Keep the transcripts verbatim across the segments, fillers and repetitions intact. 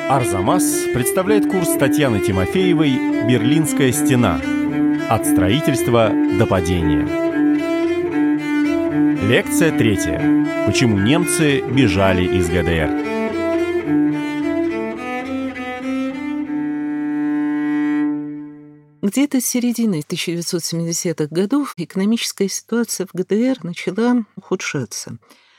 Арзамас представляет курс Татьяны Тимофеевой «Берлинская стена. От строительства до падения». Лекция третья. Почему немцы бежали из ГДР? Где-то с середины тысяча девятьсот семидесятых годов экономическая ситуация в ГДР начала ухудшаться.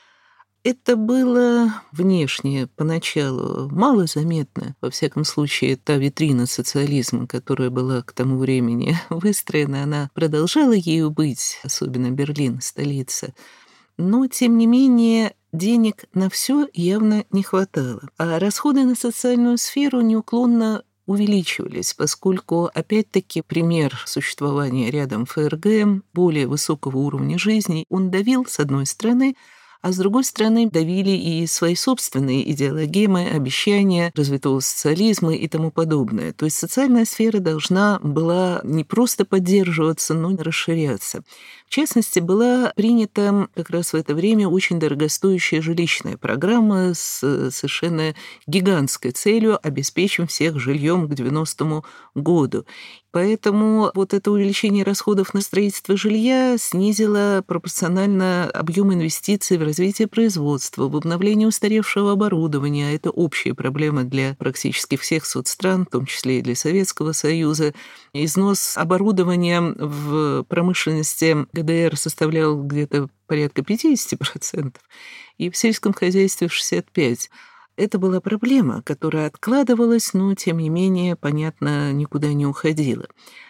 Это было внешне поначалу мало заметно. Во всяком случае, та витрина социализма, которая была к тому времени выстроена, она продолжала ею быть, особенно Берлин, столица. Но, тем не менее, денег на все явно не хватало. А расходы на социальную сферу неуклонно увеличивались, поскольку, опять-таки, пример существования рядом ФРГ, более высокого уровня жизни, он давил, с одной стороны, а с другой стороны давили и свои собственные идеологемы, обещания развитого социализма и тому подобное. То есть социальная сфера должна была не просто поддерживаться, но и расширяться. В частности, была принята как раз в это время очень дорогостоящая жилищная программа с совершенно гигантской целью обеспечить всех жильем к девяностому году. Поэтому вот это увеличение расходов на строительство жилья снизило пропорционально объем инвестиций в развитие производства, в обновление устаревшего оборудования. Это общая проблема для практически всех соцстран, в том числе и для Советского Союза. Износ оборудования в промышленности ГДР составлял где-то порядка пятьдесят процентов, и в сельском хозяйстве шестьдесят пять процентов. Это была проблема, которая откладывалась, но, тем не менее, понятно, никуда не уходила.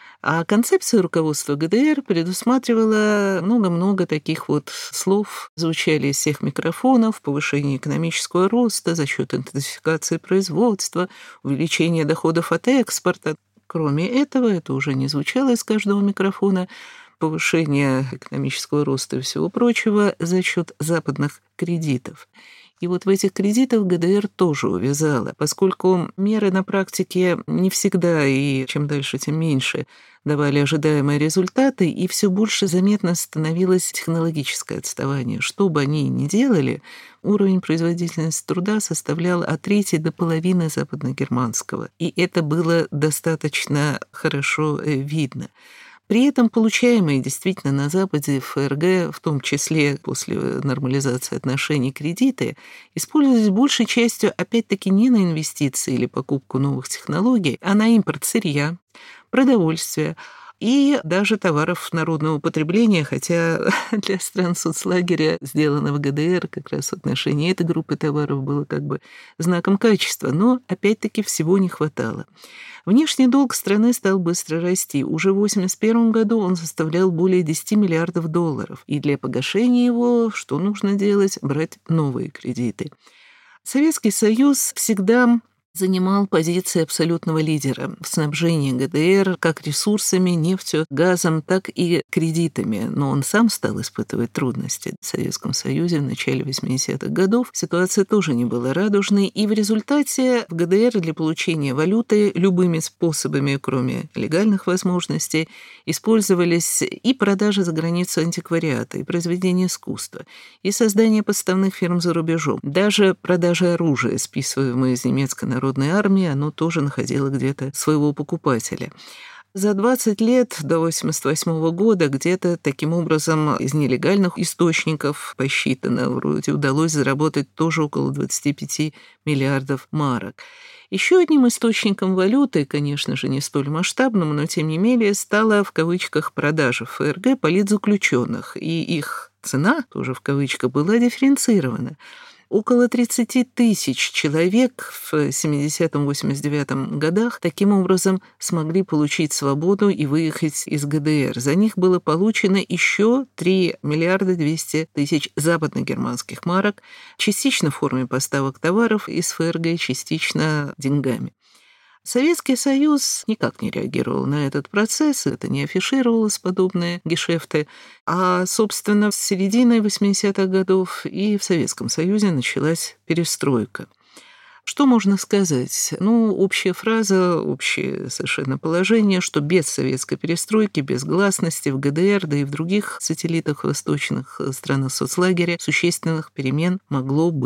А концепция руководства ГДР предусматривала много-много таких вот слов, звучали из всех микрофонов: повышение экономического роста за счет интенсификации производства, увеличение доходов от экспорта. Кроме этого, это уже не звучало из каждого микрофона, повышение экономического роста и всего прочего за счет западных кредитов. И вот в этих кредитах ГДР тоже увязала, поскольку меры на практике не всегда, и чем дальше, тем меньше, давали ожидаемые результаты, и все больше заметно становилось технологическое отставание. Что бы они ни делали, уровень производительности труда составлял от трети до половины западногерманского, и это было достаточно хорошо видно. При этом получаемые действительно на Западе, в ФРГ, в том числе после нормализации отношений, кредиты, использовались большей частью, опять-таки, не на инвестиции или покупку новых технологий, а на импорт сырья, продовольствия и даже товаров народного потребления, хотя для стран соцлагеря, сделано в ГДР, как раз в отношении этой группы товаров было как бы знаком качества, но, опять-таки, всего не хватало. Внешний долг страны стал быстро расти. Уже в восемьдесят первом году он составлял более десяти миллиардов долларов. И для погашения его что нужно делать? Брать новые кредиты. Советский Союз всегда занимал позиции абсолютного лидера в снабжении ГДР как ресурсами, нефтью, газом, так и кредитами. Но он сам стал испытывать трудности. В Советском Союзе в начале восьмидесятых годов ситуация тоже не была радужной, и в результате в ГДР для получения валюты любыми способами, кроме легальных возможностей, использовались и продажи за границу антиквариата, и произведения искусства, и создание подставных фирм за рубежом. Даже продажа оружия, списываемое из немецкой народной Народной армии, оно тоже находило где-то своего покупателя. За двадцать лет до восемьдесят восьмого года где-то таким образом из нелегальных источников посчитано, вроде удалось заработать тоже около двадцати пяти миллиардов марок. Еще одним источником валюты, конечно же, не столь масштабным, но тем не менее, стала в кавычках продажа в ФРГ политзаключенных, и их цена, тоже в кавычках, была дифференцирована. Около тридцати тысяч человек в семидесятом-восемьдесят девятом годах таким образом смогли получить свободу и выехать из ГДР. За них было получено еще три миллиарда двести тысяч западногерманских марок, частично в форме поставок товаров из ФРГ, частично деньгами. Советский Союз никак не реагировал на этот процесс, это не афишировалось, подобные гешефты. А, собственно, с середины восьмидесятых годов и в Советском Союзе началась перестройка. Что можно сказать? Ну, общая фраза, общее совершенно положение, что без советской перестройки, без гласности в ГДР, да и в других сателлитах восточных странах соцлагеря существенных перемен могло бы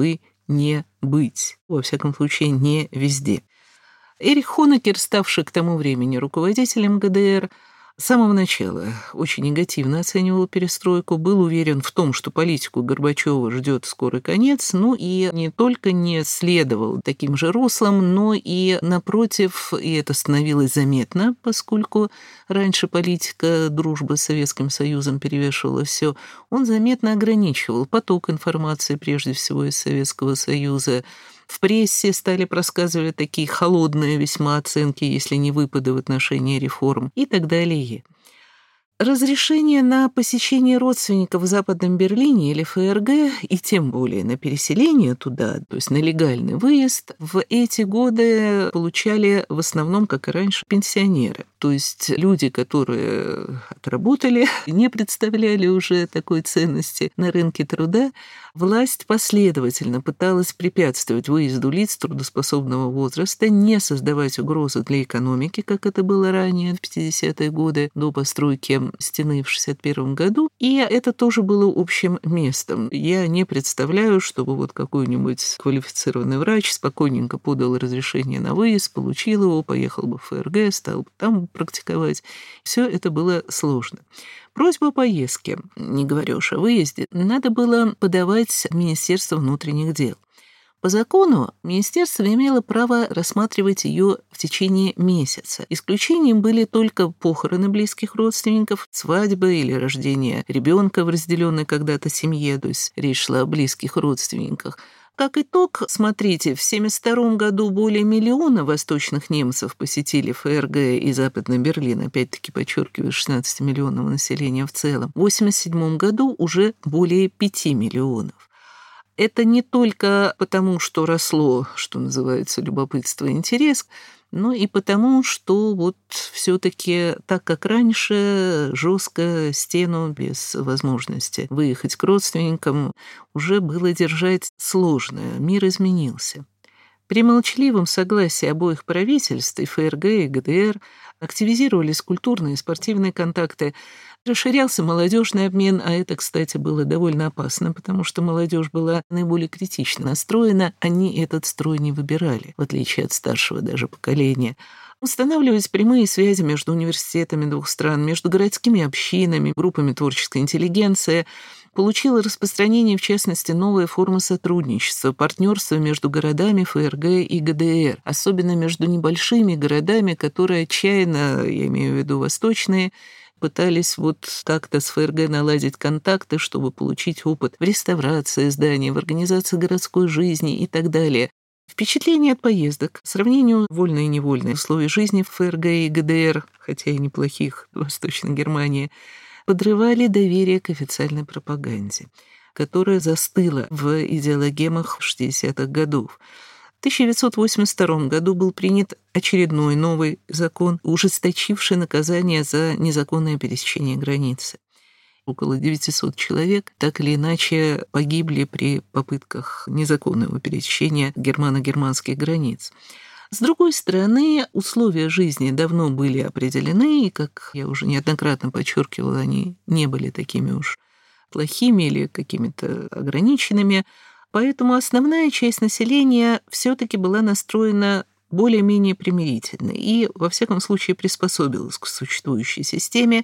не быть. Во всяком случае, не везде. Эрих Хонекер, ставший к тому времени руководителем ГДР, с самого начала очень негативно оценивал перестройку, был уверен в том, что политику Горбачева ждет скорый конец, ну и не только не следовал таким же руслам, но и, напротив, и это становилось заметно, поскольку раньше политика дружбы с Советским Союзом перевешивала все, он заметно ограничивал поток информации, прежде всего из Советского Союза. В прессе стали просказывать такие холодные весьма оценки, если не выпады в отношении реформ и так далее. Разрешение на посещение родственников в Западном Берлине или ФРГ, и тем более на переселение туда, то есть на легальный выезд, в эти годы получали в основном, как и раньше, пенсионеры. То есть люди, которые отработали, не представляли уже такой ценности на рынке труда. Власть последовательно пыталась препятствовать выезду лиц трудоспособного возраста, не создавать угрозы для экономики, как это было ранее, в пятидесятые годы, до постройки стены в шестьдесят первом году. И это тоже было общим местом. Я не представляю, чтобы вот какой-нибудь квалифицированный врач спокойненько подал разрешение на выезд, получил его, поехал бы в ФРГ, стал бы там практиковать. Все это было сложно. Просьбу о поездке, не говоря уж о выезде, надо было подавать в Министерство внутренних дел. По закону министерство имело право рассматривать ее в течение месяца. Исключением были только похороны близких родственников, свадьбы или рождение ребенка в разделенной когда-то семье, то есть речь шла о близких родственниках. Как итог, смотрите, в семьдесят втором году более миллиона восточных немцев посетили ФРГ и Западный Берлин, опять-таки подчеркиваю, шестнадцатимиллионного населения в целом. В восемьдесят седьмом году уже более пяти миллионов. Это не только потому, что росло, что называется, любопытство и интерес, но и потому, что вот все-таки так, как раньше, жестко стену без возможности выехать к родственникам уже было держать сложно. Мир изменился. При молчаливом согласии обоих правительств, и ФРГ, и ГДР, активизировались культурные и спортивные контакты, расширялся молодежный обмен, а это, кстати, было довольно опасно, потому что молодежь была наиболее критично настроена, они этот строй не выбирали, в отличие от старшего даже поколения. Устанавливались прямые связи между университетами двух стран, между городскими общинами, группами творческой интеллигенции. Получила распространение, в частности, новая форма сотрудничества, партнерства между городами ФРГ и ГДР, особенно между небольшими городами, которые отчаянно, я имею в виду восточные, пытались вот как-то с ФРГ наладить контакты, чтобы получить опыт в реставрации зданий, в организации городской жизни и так далее. Впечатления от поездок, сравнению вольно и невольно условий жизни в ФРГ и ГДР, хотя и неплохих в Восточной Германии, подрывали доверие к официальной пропаганде, которая застыла в идеологемах шестидесятых годов. В тысяча девятьсот восемьдесят втором году был принят очередной новый закон, ужесточивший наказание за незаконное пересечение границы. Около девятисот человек так или иначе погибли при попытках незаконного пересечения германо-германских границ. С другой стороны, условия жизни давно были определены, и, как я уже неоднократно подчеркивала, они не были такими уж плохими или какими-то ограниченными, поэтому основная часть населения все-таки была настроена более-менее примирительно и, во всяком случае, приспособилась к существующей системе.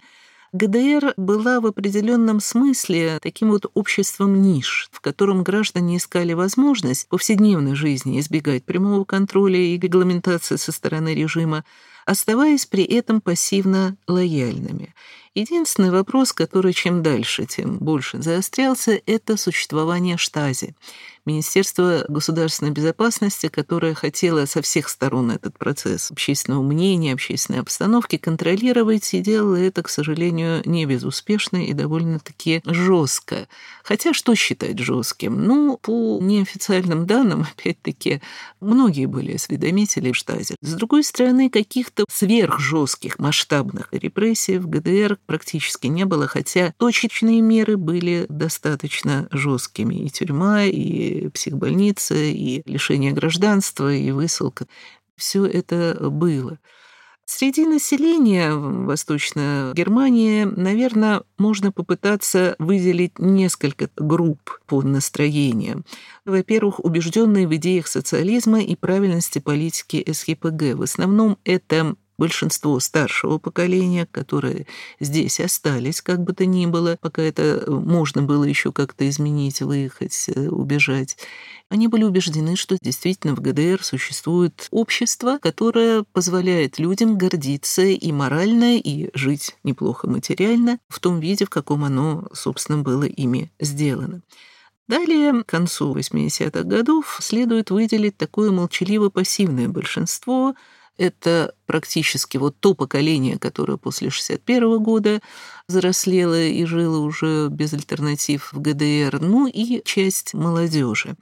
ГДР была в определенном смысле таким вот обществом ниш, в котором граждане искали возможность в повседневной жизни избегать прямого контроля и регламентации со стороны режима, оставаясь при этом пассивно лояльными. Единственный вопрос, который чем дальше, тем больше заострялся, это существование Штази, Министерства государственной безопасности, которое хотело со всех сторон этот процесс общественного мнения, общественной обстановки контролировать, и делало это, к сожалению, не безуспешно и довольно-таки жестко. Хотя что считать жестким? Ну, по неофициальным данным, опять-таки, многие были осведомители в Штази. С другой стороны, каких-то сверхжестких масштабных репрессий в ГДР практически не было, хотя точечные меры были достаточно жесткими. И тюрьма, и психбольница, и лишение гражданства, и высылка. Все это было. Среди населения Восточной Германии, наверное, можно попытаться выделить несколько групп по настроениям. Во-первых, убежденные в идеях социализма и правильности политики эс е пэ гэ. В основном это большинство старшего поколения, которые здесь остались, как бы то ни было, пока это можно было еще как-то изменить, выехать, убежать. Они были убеждены, что действительно в гэ дэ эр существует общество, которое позволяет людям гордиться и морально, и жить неплохо материально в том виде, в каком оно, собственно, было ими сделано. Далее, к концу восьмидесятых годов, следует выделить такое молчаливо-пассивное большинство. Это практически вот то поколение, которое после шестьдесят первого года взрослело и жило уже без альтернатив в гэ дэ эр, ну и часть молодежи.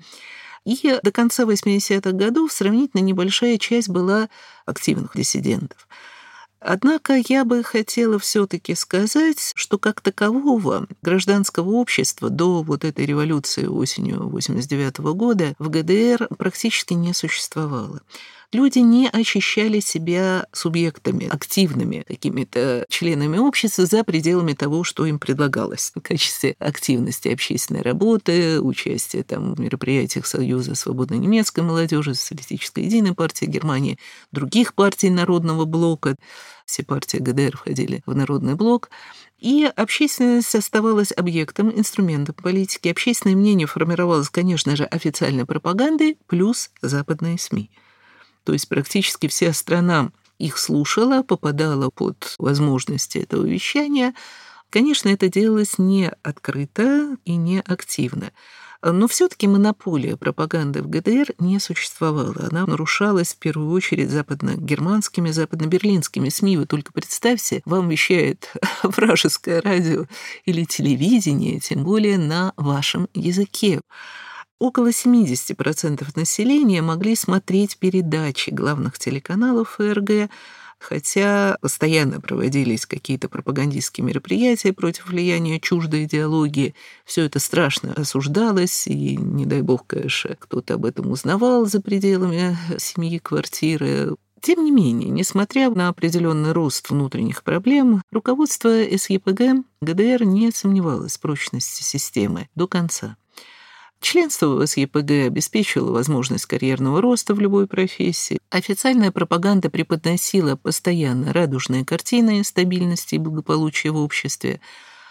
И до конца восьмидесятых годов сравнительно небольшая часть была активных диссидентов. Однако я бы хотела все-таки сказать, что как такового гражданского общества до вот этой революции осенью восемьдесят девятого года в гэ дэ эр практически не существовало. Люди не ощущали себя субъектами, активными какими-то членами общества за пределами того, что им предлагалось в качестве активности общественной работы, участия там, в мероприятиях Союза свободной немецкой молодежи, Социалистической единой партии Германии, других партий Народного блока. Все партии гэ дэ эр входили в Народный блок. И общественность оставалась объектом, инструментом политики. Общественное мнение формировалось, конечно же, официальной пропагандой плюс западные СМИ. То есть практически вся страна их слушала, попадала под возможности этого вещания. Конечно, это делалось не открыто и не активно. Но все-таки монополия пропаганды в гэ дэ эр не существовала. Она нарушалась в первую очередь западно-германскими, западно-берлинскими СМИ. Вы только представьте, вам вещает вражеское радио или телевидение, тем более на вашем языке. Около семьдесят процентов населения могли смотреть передачи главных телеканалов эр гэ, хотя постоянно проводились какие-то пропагандистские мероприятия против влияния чуждой идеологии. Все это страшно осуждалось, и, не дай бог, конечно, кто-то об этом узнавал за пределами семьи, квартиры. Тем не менее, несмотря на определенный рост внутренних проблем, руководство эс е пэ гэ гэ дэ эр не сомневалось в прочности системы до конца. Членство в эс е пэ гэ обеспечивало возможность карьерного роста в любой профессии. Официальная пропаганда преподносила постоянно радужные картины стабильности и благополучия в обществе.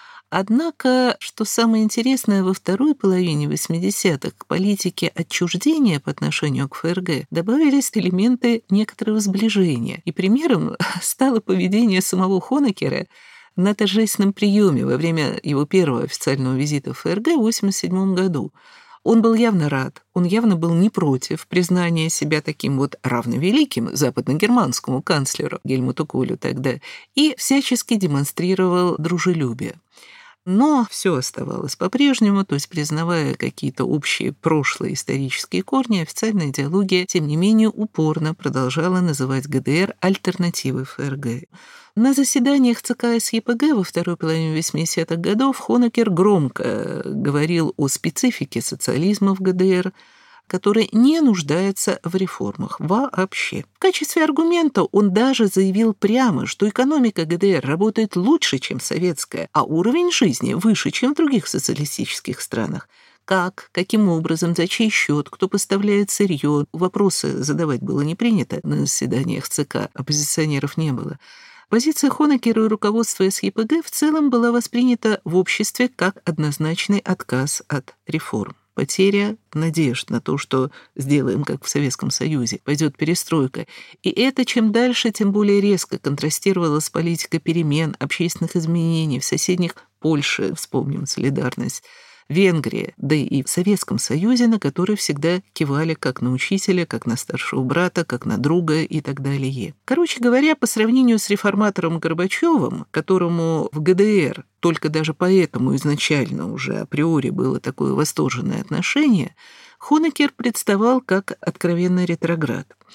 Однако, что самое интересное, во второй половине восьмидесятых к политике отчуждения по отношению к эф эр гэ добавились элементы некоторого сближения. И примером стало поведение самого Хонекера на торжественном приеме во время его первого официального визита в эф эр гэ в восемьдесят седьмом году. Он был явно рад, он явно был не против признания себя таким вот равновеликим западно-германскому канцлеру Гельмуту Колю тогда и всячески демонстрировал дружелюбие. Но все оставалось по-прежнему, то есть признавая какие-то общие прошлые исторические корни, официальная идеология, тем не менее, упорно продолжала называть гэ дэ эр альтернативой эф эр гэ. На заседаниях цэ ка эс е пэ гэ во второй половине восьмидесятых годов Хонекер громко говорил о специфике социализма в гэ дэ эр, который не нуждается в реформах вообще. В качестве аргумента он даже заявил прямо, что экономика гэ дэ эр работает лучше, чем советская, а уровень жизни выше, чем в других социалистических странах. Как, каким образом, за чей счет, кто поставляет сырье. Вопросы задавать было не принято на заседаниях цэ ка, оппозиционеров не было. Позиция Хонекера и руководства эс е пэ гэ в целом была воспринята в обществе как однозначный отказ от реформ. Потеря надежд на то, что сделаем, как в Советском Союзе, пойдет перестройка. И это чем дальше, тем более резко контрастировало с политикой перемен, общественных изменений в соседних Польше, вспомним солидарность, Венгрии, да и в Советском Союзе, на который всегда кивали как на учителя, как на старшего брата, как на друга и так далее. Короче говоря, по сравнению с реформатором Горбачевым, которому в гэ дэ эр только даже поэтому изначально уже априори было такое восторженное отношение, Хонекер представал как откровенный ретроград.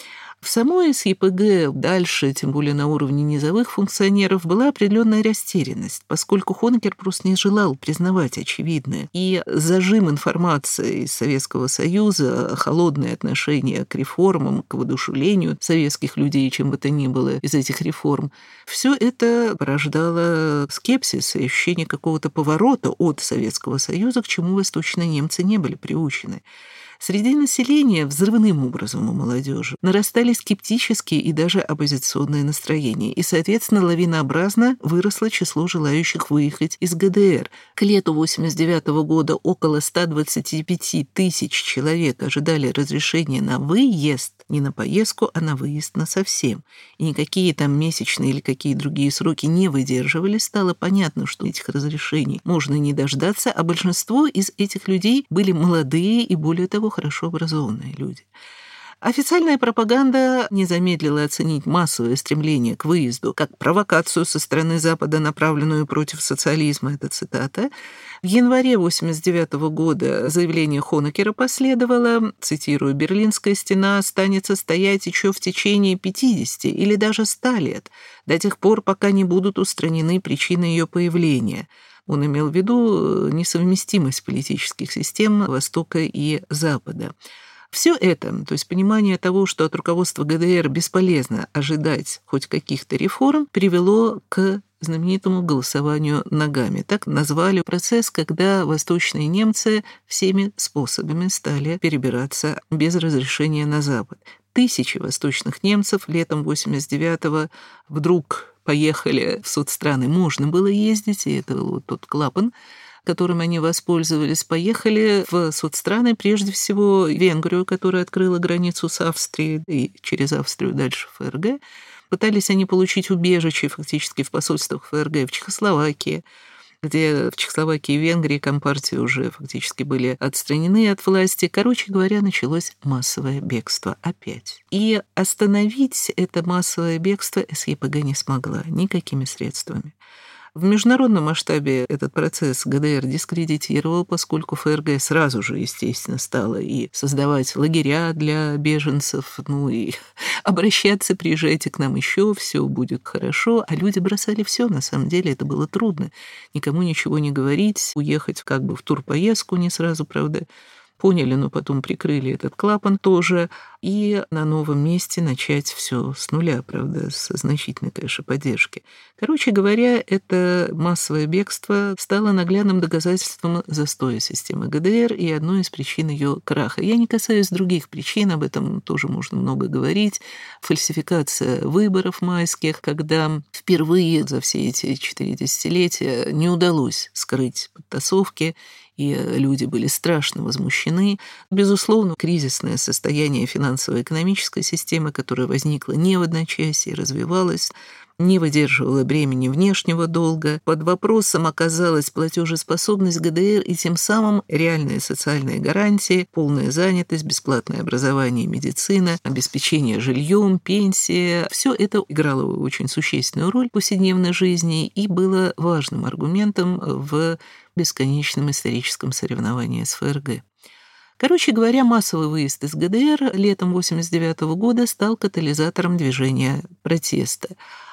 В самой эс е пэ гэ дальше, тем более на уровне низовых функционеров, была определенная растерянность, поскольку Хонекер просто не желал признавать очевидное. И зажим информации из Советского Союза, холодное отношение к реформам, к воодушевлению советских людей, чем бы то ни было из этих реформ, все это порождало скепсис и ощущение какого-то поворота от Советского Союза, к чему восточные немцы не были приучены. Среди населения взрывным образом у молодежи нарастали скептические и даже оппозиционные настроения, и, соответственно, лавинообразно выросло число желающих выехать из гэ дэ эр. К лету восемьдесят девятого года около ста двадцати пяти тысяч человек ожидали разрешения на выезд, не на поездку, а на выезд насовсем. И никакие там месячные или какие другие сроки не выдерживали. Стало понятно, что этих разрешений можно не дождаться, а большинство из этих людей были молодые и, более того, хорошо образованные люди. Официальная пропаганда не замедлила оценить массовое стремление к выезду как провокацию со стороны Запада, направленную против социализма, это цитата. В январе восемьдесят девятого года заявление Хонекера последовало, цитирую, «Берлинская стена останется стоять еще в течение пятидесяти или даже ста лет, до тех пор, пока не будут устранены причины ее появления». Он имел в виду несовместимость политических систем Востока и Запада. Все это, то есть понимание того, что от руководства гэ дэ эр бесполезно ожидать хоть каких-то реформ, привело к знаменитому голосованию ногами. Так назвали процесс, когда восточные немцы всеми способами стали перебираться без разрешения на Запад. Тысячи восточных немцев летом восемьдесят девятого вдруг поехали в соцстраны. Можно было ездить, и это был вот тот клапан, которым они воспользовались, поехали в соцстраны, прежде всего Венгрию, которая открыла границу с Австрией, и через Австрию дальше в эф эр гэ. Пытались они получить убежище фактически в посольствах эф эр гэ, в Чехословакии, где в Чехословакии и Венгрии компартии уже фактически были отстранены от власти. Короче говоря, началось массовое бегство опять. И остановить это массовое бегство эс е пэ гэ не смогла никакими средствами. В международном масштабе этот процесс гэ дэ эр дискредитировал, поскольку эф эр гэ сразу же, естественно, стала и создавать лагеря для беженцев, ну и обращаться, приезжайте к нам еще, все будет хорошо. А люди бросали все, на самом деле это было трудно. Никому ничего не говорить, уехать как бы в турпоездку не сразу, правда, поняли, но потом прикрыли этот клапан тоже, и на новом месте начать все с нуля, правда, со значительной, конечно, поддержки. Короче говоря, это массовое бегство стало наглядным доказательством застоя системы гэ дэ эр и одной из причин ее краха. Я не касаюсь других причин, об этом тоже можно много говорить. Фальсификация выборов майских, когда впервые за все эти четыре десятилетия не удалось скрыть подтасовки, и люди были страшно возмущены. Безусловно, кризисное состояние финансово-экономической системы, которая возникла не в одночасье, развивалась, не выдерживала бремени внешнего долга. Под вопросом оказалась платежеспособность гэ дэ эр и тем самым реальные социальные гарантии, полная занятость, бесплатное образование и медицина, обеспечение жильем, пенсия. Все это играло очень существенную роль в повседневной жизни и было важным аргументом в бесконечном историческом соревновании с эф эр гэ. Короче говоря, массовый выезд из гэ дэ эр летом восемьдесят девятого года стал катализатором движения протеста.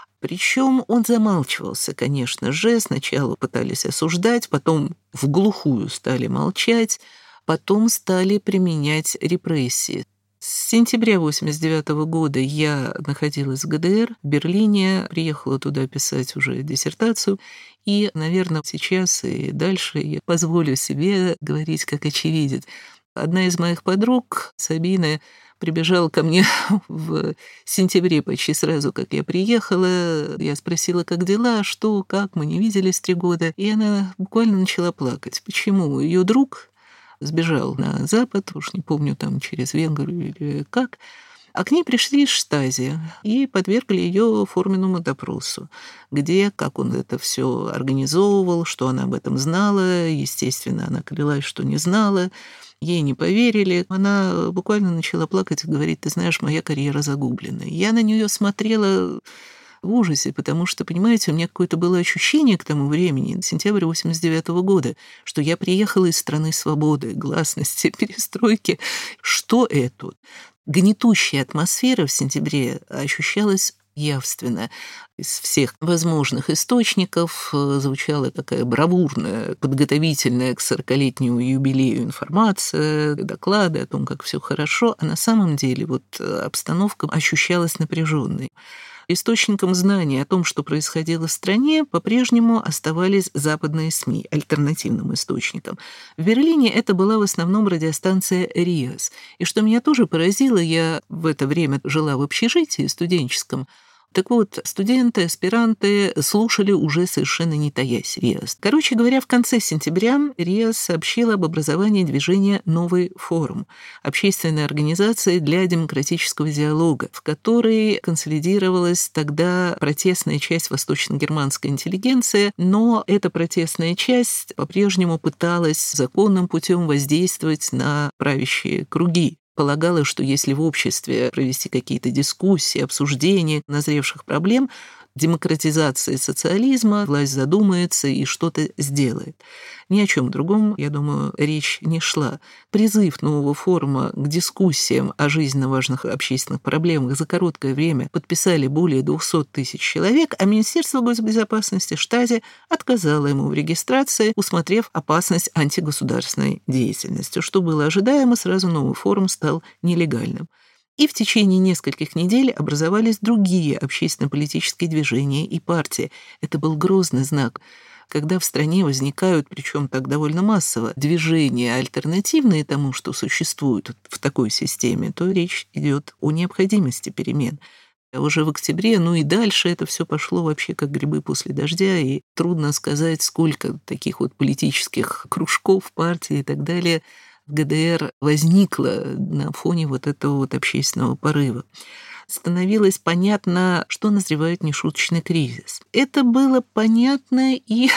Причем он замалчивался, конечно же. Сначала пытались осуждать, потом в глухую стали молчать, потом стали применять репрессии. С сентября восемьдесят девятого года я находилась в гэ дэ эр, в Берлине, приехала туда писать уже диссертацию, и, наверное, сейчас и дальше я позволю себе говорить как очевидец. Одна из моих подруг, Сабина, прибежала ко мне в сентябре почти сразу, как я приехала. Я спросила, как дела, что, как, мы не виделись три года. И она буквально начала плакать. Почему? Ее друг сбежал на Запад, уж не помню, там через Венгрию или как, а к ней пришли из Штази и подвергли ее форменному допросу, где, как он это все организовывал, что она об этом знала. Естественно, она клялась, что не знала. Ей не поверили. Она буквально начала плакать и говорить: ты знаешь, моя карьера загублена. Я на нее смотрела в ужасе, потому что, понимаете, у меня какое-то было ощущение к тому времени, сентябрь восемьдесят девятого года, что я приехала из страны свободы, гласности, перестройки. Что это? Гнетущая атмосфера в сентябре ощущалась явственно. Из всех возможных источников звучала такая бравурная, подготовительная к сорокалетнему юбилею информация, доклады о том, как все хорошо, а на самом деле вот обстановка ощущалась напряженной. Источником знаний о том, что происходило в стране, по-прежнему оставались западные СМИ, альтернативным источником. В Берлине это была в основном радиостанция РИАС. И что меня тоже поразило, я в это время жила в общежитии студенческом. Так вот, студенты, аспиранты слушали уже совершенно не таясь РИАС. Короче говоря, в конце сентября РИАС сообщила об образовании движения «Новый форум», общественной организации для демократического диалога, в которой консолидировалась тогда протестная часть восточно-германской интеллигенции, но эта протестная часть по-прежнему пыталась законным путем воздействовать на правящие круги. Полагала, что если в обществе провести какие-то дискуссии, обсуждения назревших проблем, демократизации социализма, власть задумается и что-то сделает. Ни о чем другом, я думаю, речь не шла. Призыв нового форума к дискуссиям о жизненно важных общественных проблемах за короткое время подписали более двухсот тысяч человек, а Министерство госбезопасности Штази отказало ему в регистрации, усмотрев опасность антигосударственной деятельности. Что было ожидаемо, сразу новый форум стал нелегальным. И в течение нескольких недель образовались другие общественно-политические движения и партии. Это был грозный знак. Когда в стране возникают, причем так довольно массово, движения альтернативные тому, что существует в такой системе, то речь идет о необходимости перемен. А уже в октябре, ну и дальше это все пошло вообще как грибы после дождя, и трудно сказать, сколько таких вот политических кружков, партий и так далее в ГДР возникло на фоне вот этого вот общественного порыва. Становилось понятно, что назревает нешуточный кризис. Это было понятно и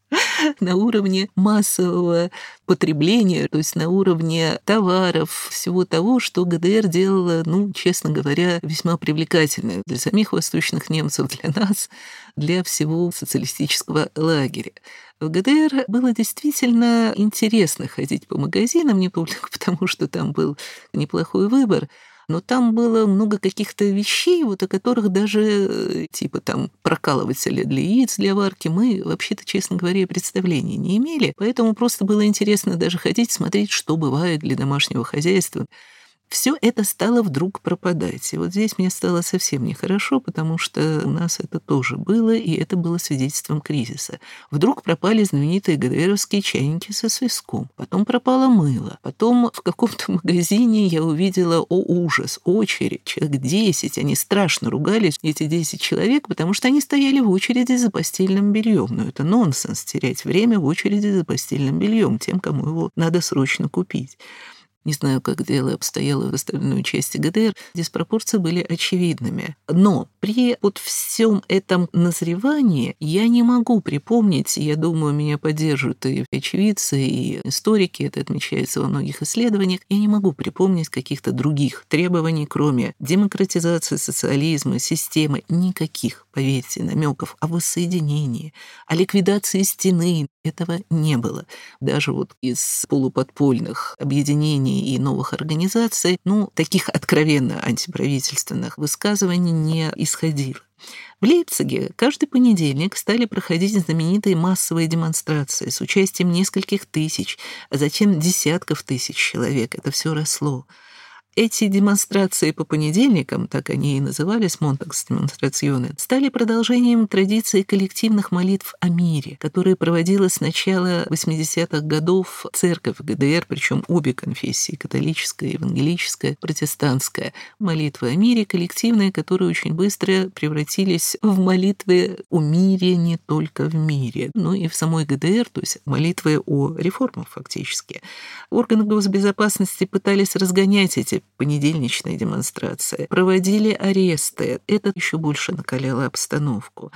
на уровне массового потребления, то есть на уровне товаров, всего того, что ГДР делала, ну, честно говоря, весьма привлекательно для самих восточных немцев, для нас, для всего социалистического лагеря. В ГДР было действительно интересно ходить по магазинам, не только потому, что там был неплохой выбор, но там было много каких-то вещей, вот о которых даже, типа там прокалывателя для яиц, для варки, мы вообще-то, честно говоря, представления не имели, поэтому просто было интересно даже ходить, смотреть, что бывает для домашнего хозяйства. Все это стало вдруг пропадать. И вот здесь мне стало совсем нехорошо, потому что у нас это тоже было, и это было свидетельством кризиса. Вдруг пропали знаменитые ГДРовские чайники со свистком. Потом пропало мыло. Потом в каком-то магазине я увидела, о ужас, очередь, человек десять. Они страшно ругались, эти десять человек, потому что они стояли в очереди за постельным бельем. Но это нонсенс терять время в очереди за постельным бельем тем, кому его надо срочно купить. Не знаю, как дело обстояло в остальной части ГДР, диспропорции были очевидными. Но при вот всем этом назревании я не могу припомнить, я думаю, меня поддержат и очевидцы, и историки, это отмечается во многих исследованиях, я не могу припомнить каких-то других требований, кроме демократизации социализма, системы, никаких, поверьте, намеков о воссоединении, о ликвидации стены. Этого не было. Даже вот из полуподпольных объединений и новых организаций, ну, таких откровенно антиправительственных высказываний не исходило. В Лейпциге каждый понедельник стали проходить знаменитые массовые демонстрации с участием нескольких тысяч, а затем десятков тысяч человек. Это все росло. Эти демонстрации по понедельникам, так они и назывались, монтагсдемонстрационы, стали продолжением традиции коллективных молитв о мире, которые проводила с начала восьмидесятых годов церковь ГДР, причем обе конфессии, католическая, евангелическая, протестантская. Молитвы о мире коллективные, которые очень быстро превратились в молитвы о мире не только в мире, но и в самой ГДР, то есть молитвы о реформах фактически. Органы госбезопасности пытались разгонять эти понедельничные демонстрации, проводили аресты. Это еще больше накаляло обстановку.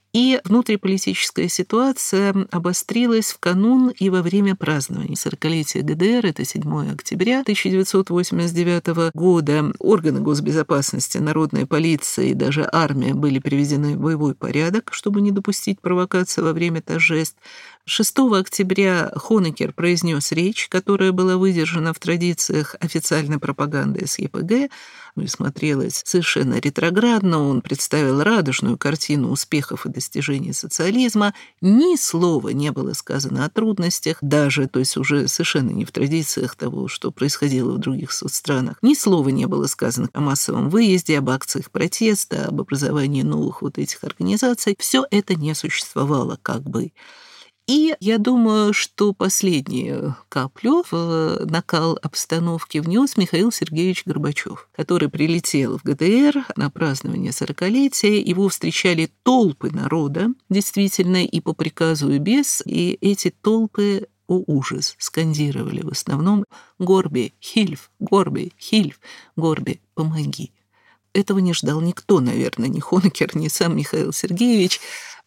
И внутриполитическая ситуация обострилась в канун и во время празднования сорокалетия ГДР, это седьмое октября тысяча девятьсот восемьдесят девятого года. Органы госбезопасности, народная полиция и даже армия были приведены в боевой порядок, чтобы не допустить провокации во время торжеств. шестого октября Хонекер произнес речь, которая была выдержана в традициях официальной пропаганды эс е пэ гэ, и смотрелась совершенно ретроградно. Он представил радужную картину успехов и достижений социализма. Ни слова не было сказано о трудностях, даже, то есть уже совершенно не в традициях того, что происходило в других соцстранах. Ни слова не было сказано о массовом выезде, об акциях протеста, об образовании новых вот этих организаций. Все это не существовало как бы. И я думаю, что последнюю каплю в накал обстановки внес Михаил Сергеевич Горбачев, который прилетел в гэ дэ эр на празднование сорокалетия. Его встречали толпы народа, действительно, и по приказу, и без. И эти толпы, о ужас, скандировали в основном «Горби, Хильф, Горби, Хильф, Горби, помоги». Этого не ждал никто, наверное, ни Хонекер, ни сам Михаил Сергеевич.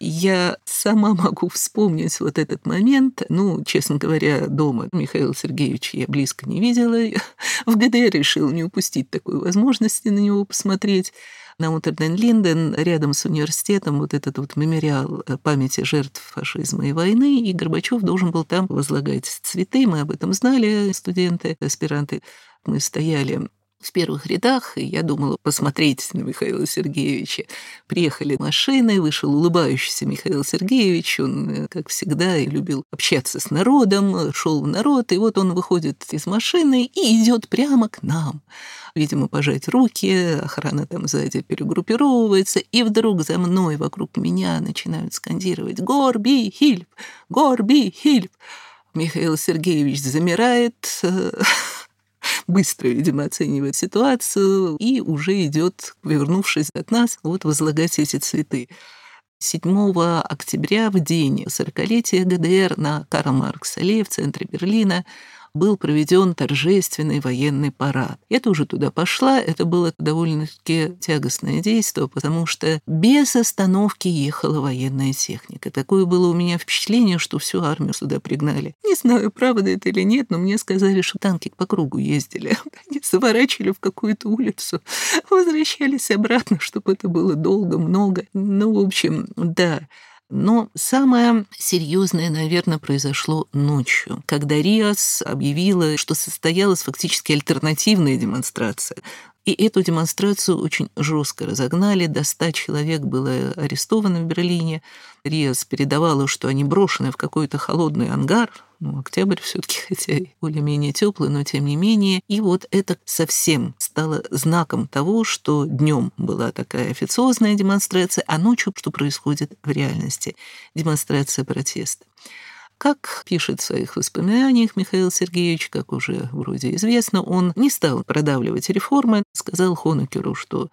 Я сама могу вспомнить вот этот момент. Ну, честно говоря, дома Михаила Сергеевича я близко не видела. В гэ дэ эр решила не упустить такой возможности на него посмотреть. На Унтерден-Линден, рядом с университетом, вот этот вот мемориал памяти жертв фашизма и войны, и Горбачев должен был там возлагать цветы. Мы об этом знали, студенты, аспиранты. Мы стояли в первых рядах, и я думала посмотреть на Михаила Сергеевича. Приехали машины, вышел улыбающийся Михаил Сергеевич. Он, как всегда, и любил общаться с народом, шел в народ, и вот он выходит из машины и идет прямо к нам. Видимо, пожать руки, охрана там сзади перегруппировывается, и вдруг за мной, вокруг меня начинают скандировать «Горби, Хильф! Горби, Хильф!». Михаил Сергеевич замирает, быстро, видимо, оценивает ситуацию и уже идет, вернувшись от нас, вот возлагать эти цветы. седьмого октября, в день сорокалетия гэ дэ эр, на Карл-Маркс-аллее в центре Берлина был проведен торжественный военный парад. Я тоже туда пошла. Это было довольно-таки тягостное действие, потому что без остановки ехала военная техника. Такое было у меня впечатление, что всю армию сюда пригнали. Не знаю, правда это или нет, но мне сказали, что танки по кругу ездили. Они заворачивали в какую-то улицу, возвращались обратно, чтобы это было долго, много. Ну, в общем, да. Но самое серьезное, наверное, произошло ночью, когда РИАС объявила, что состоялась фактически альтернативная демонстрация. И эту демонстрацию очень жестко разогнали. До ста человек было арестовано в Берлине. РИАС передавала, что они брошены в какой-то холодный ангар. Ну, октябрь все-таки, хотя и более-менее теплый, но тем не менее. И вот это совсем стало знаком того, что днем была такая официозная демонстрация, а ночью что происходит в реальности? Демонстрация протеста. Как пишет в своих воспоминаниях Михаил Сергеевич, как уже вроде известно, он не стал продавливать реформы, сказал Хонекеру, что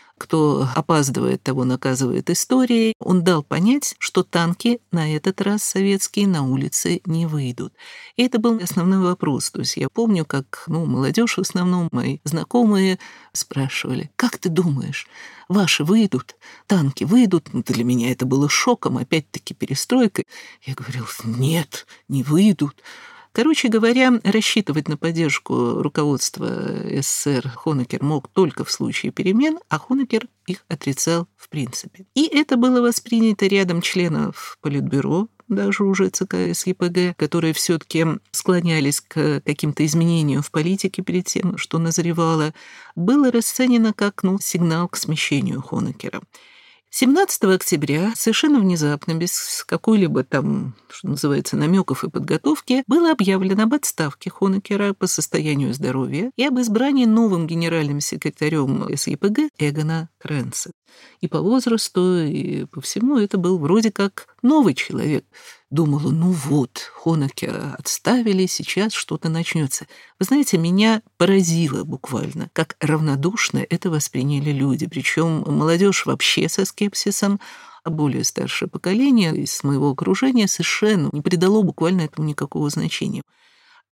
кто опаздывает, того наказывает история. Он дал понять, что танки на этот раз советские на улице не выйдут. И это был основной вопрос. То есть я помню, как ну, молодежь в основном, мои знакомые спрашивали, как ты думаешь, ваши выйдут, танки выйдут? Ну, для меня это было шоком, опять-таки перестройкой. Я говорил, нет, не выйдут. Короче говоря, рассчитывать на поддержку руководства эс эс эс эр Хонекер мог только в случае перемен, а Хонекер их отрицал в принципе. И это было воспринято рядом членов Политбюро, даже уже ЦК эс е пэ гэ, которые все-таки склонялись к каким-то изменениям в политике перед тем, что назревало, было расценено как ну, сигнал к смещению Хонекера. семнадцатого октября, совершенно внезапно, без какой-либо там, что называется, намеков и подготовки, было объявлено об отставке Хонекера по состоянию здоровья и об избрании новым генеральным секретарем эс е пэ гэ Эгона Кренца. И по возрасту, и по всему это был вроде как новый человек. Думала, ну вот, Хонекера отставили, сейчас что-то начнется. Вы знаете, меня поразило буквально, как равнодушно это восприняли люди. Причем молодежь вообще со скепсисом, а более старшее поколение из моего окружения совершенно не придало буквально этому никакого значения.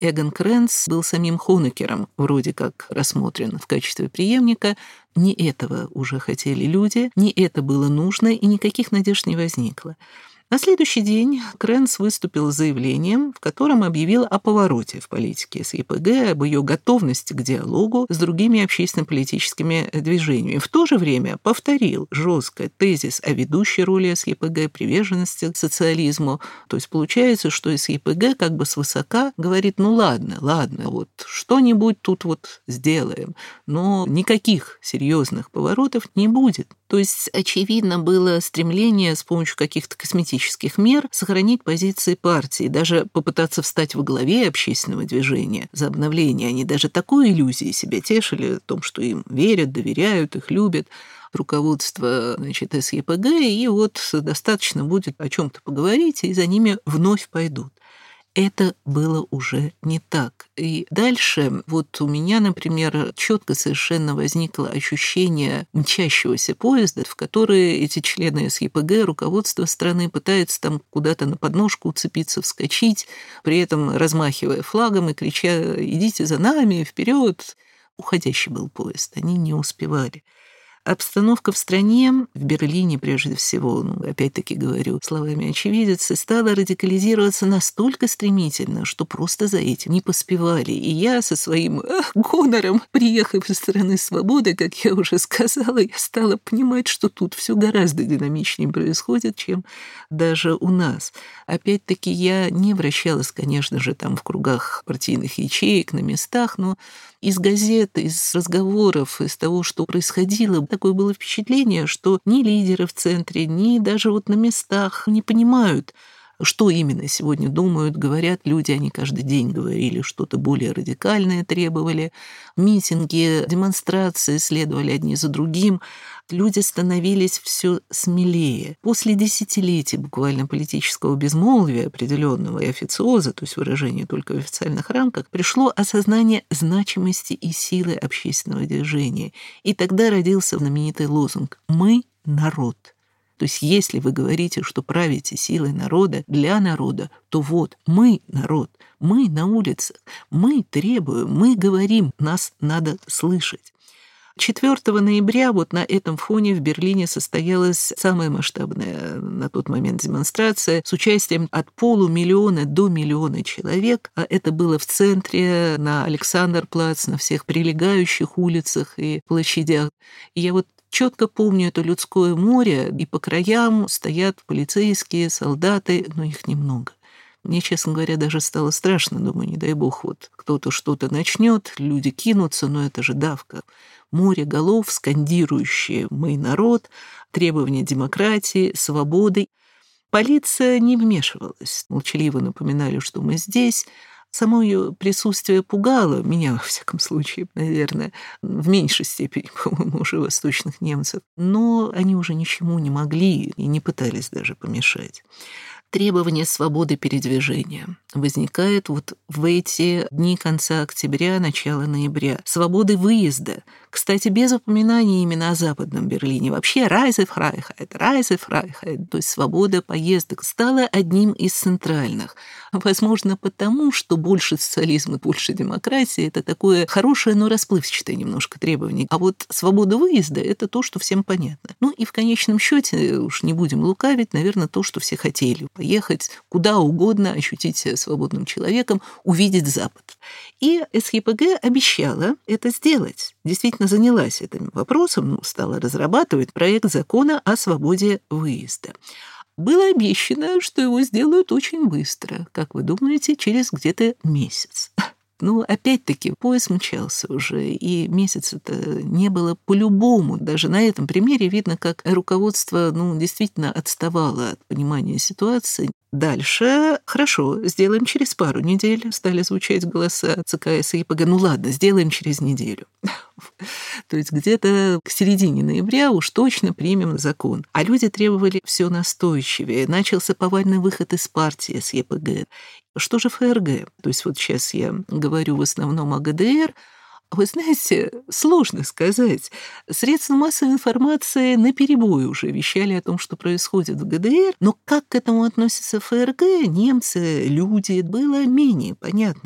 Эгон Крентц был самим Хонекером, вроде как рассмотрен в качестве преемника. Не этого уже хотели люди, не это было нужно, и никаких надежд не возникло. На следующий день Крентц выступил с заявлением, в котором объявил о повороте в политике эс е пэ гэ, об ее готовности к диалогу с другими общественно-политическими движениями. В то же время повторил жестко тезис о ведущей роли эс е пэ гэ, приверженности к социализму. То есть получается, что эс е пэ гэ как бы свысока говорит: ну ладно, ладно, вот что-нибудь тут вот сделаем, но никаких серьезных поворотов не будет. То есть, очевидно, было стремление с помощью каких-то косметических мер сохранить позиции партии, даже попытаться встать во главе общественного движения за обновление. Они даже такой иллюзией себя тешили, о том, что им верят, доверяют, их любят руководство, значит, эс е пэ гэ, и вот достаточно будет о чем-то поговорить, и за ними вновь пойдут. Это было уже не так. И дальше вот у меня, например, четко совершенно возникло ощущение мчащегося поезда, в который эти члены эс е пэ гэ, руководство страны, пытаются там куда-то на подножку уцепиться, вскочить, при этом размахивая флагом и крича: «Идите за нами, вперед!» Уходящий был поезд, они не успевали. Обстановка в стране, в Берлине прежде всего, ну, опять-таки говорю словами очевидца, стала радикализироваться настолько стремительно, что просто за этим не поспевали. И я со своим эх, гонором, приехав из страны свободы, как я уже сказала, я стала понимать, что тут все гораздо динамичнее происходит, чем даже у нас. Опять-таки я не вращалась, конечно же, там в кругах партийных ячеек, на местах, но из газет, из разговоров, из того, что происходило, такое было впечатление, что ни лидеры в центре, ни даже вот на местах не понимают, что именно сегодня думают, говорят люди. Они каждый день говорили что-то более радикальное, требовали. Митинги, демонстрации следовали одни за другим. Люди становились все смелее. После десятилетий буквально политического безмолвия определенного и официоза, то есть выражения только в официальных рамках, пришло осознание значимости и силы общественного движения. И тогда родился знаменитый лозунг «Мы – народ». То есть если вы говорите, что правите силой народа, для народа, то вот мы народ, мы на улицах, мы требуем, мы говорим, нас надо слышать. четвёртого ноября вот на этом фоне в Берлине состоялась самая масштабная на тот момент демонстрация с участием от полумиллиона до миллиона человек. А это было в центре, на Александрплац, на всех прилегающих улицах и площадях. И я вот четко помню это людское море, и по краям стоят полицейские, солдаты, но их немного. Мне, честно говоря, даже стало страшно. Думаю, не дай бог, вот кто-то что-то начнет, люди кинутся, но это же давка. Море голов, скандирующие «Мы народ», требования демократии, свободы. Полиция не вмешивалась. Молчаливо напоминали, что мы здесь. Само ее присутствие пугало меня, во всяком случае, наверное, в меньшей степени, по-моему, уже восточных немцев. Но они уже ничему не могли и не пытались даже помешать. Требование свободы передвижения возникает вот в эти дни конца октября, начала ноября. Свободы выезда. Кстати, без упоминания именно о Западном Берлине. Вообще Reisefreiheit, Reisefreiheit, то есть свобода поездок, стала одним из центральных. Возможно, потому, что больше социализма, больше демократии – это такое хорошее, но расплывчатое немножко требование. А вот свобода выезда – это то, что всем понятно. Ну и в конечном счете, уж не будем лукавить, наверное, то, что все хотели – поехать куда угодно, ощутить себя свободным человеком, увидеть Запад. И эс е пэ гэ обещала это сделать. Действительно занялась этим вопросом, стала разрабатывать проект закона о свободе выезда. Было обещано, что его сделают очень быстро. Как вы думаете, через где-то месяц. Ну, опять-таки, поезд мчался уже, и месяца-то не было по-любому. Даже на этом примере видно, как руководство, ну, действительно отставало от понимания ситуации. Дальше, хорошо, сделаем через пару недель. Стали звучать голоса ЦК эс е пэ гэ. Ну ладно, сделаем через неделю. То есть где-то к середине ноября уж точно примем закон. А люди требовали все настойчивее. Начался повальный выход из партии эс е пэ гэ. Что же эф эр гэ? То есть вот сейчас я говорю в основном о гэ дэ эр, Вы знаете, сложно сказать. Средства массовой информации наперебой уже вещали о том, что происходит в ГДР, но как к этому относятся ФРГ, немцы, люди, было менее понятно.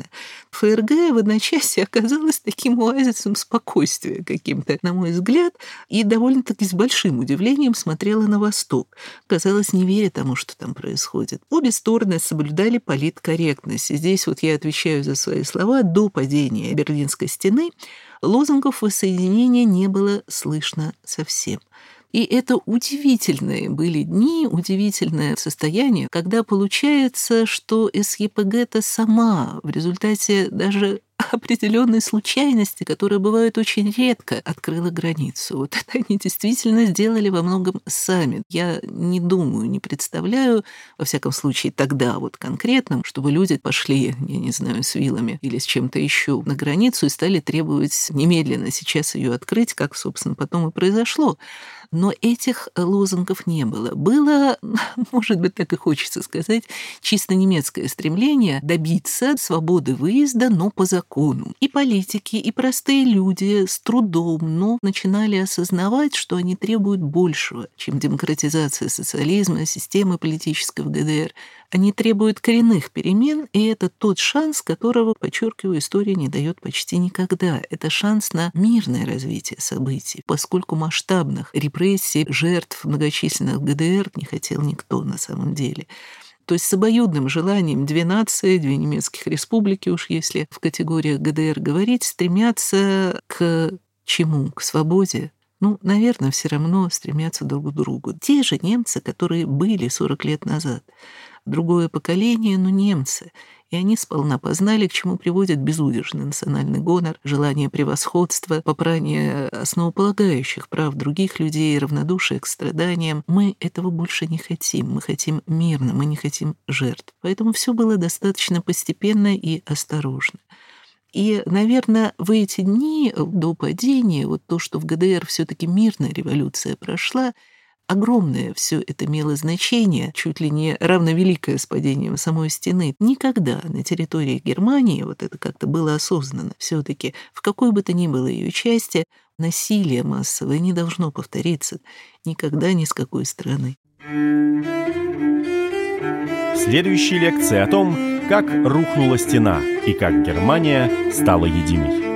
ФРГ в одночасье оказалась таким оазисом спокойствия каким-то, на мой взгляд, и довольно-таки с большим удивлением смотрела на Восток. Казалось, не веря тому, что там происходит. Обе стороны соблюдали политкорректность. И здесь вот я отвечаю за свои слова. До падения Берлинской стены лозунгов воссоединения не было слышно совсем. И это удивительные были дни, удивительное состояние, когда получается, что СЕПГ-то сама в результате даже определенной случайности, которая бывает очень редко, открыла границу. Вот это они действительно сделали во многом сами. Я не думаю, не представляю, во всяком случае тогда вот конкретно, чтобы люди пошли, я не знаю, с вилами или с чем-то еще на границу и стали требовать немедленно сейчас ее открыть, как, собственно, потом и произошло. Но этих лозунгов не было. Было, может быть, так и хочется сказать, чисто немецкое стремление добиться свободы выезда, но по закону. И политики, и простые люди с трудом, но начинали осознавать, что они требуют большего, чем демократизация социализма, системы политической в ГДР. Они требуют коренных перемен, и это тот шанс, которого, подчеркиваю, история не дает почти никогда. Это шанс на мирное развитие событий, поскольку масштабных репрессий, жертв многочисленных в ГДР не хотел никто на самом деле. То есть с обоюдным желанием две нации, две немецких республики, уж если в категориях ГДР говорить, стремятся к чему? К свободе. Ну, наверное, все равно стремятся друг к другу. Те же немцы, которые были сорок лет назад. Другое поколение, но немцы. И они сполна познали, к чему приводит безудержный национальный гонор, желание превосходства, попрание основополагающих прав других людей, равнодушие к страданиям. Мы этого больше не хотим. Мы хотим мирно, мы не хотим жертв. Поэтому все было достаточно постепенно и осторожно. И, наверное, в эти дни до падения, вот то, что в ГДР все-таки мирная революция прошла, огромное все это имело значение, чуть ли не равновеликое с падением самой стены. Никогда на территории Германии, вот это как-то было осознанно, все-таки в какой бы то ни было ее части, насилие массовое не должно повториться никогда ни с какой страны. В следующей лекции о том, как рухнула стена и как Германия стала единой.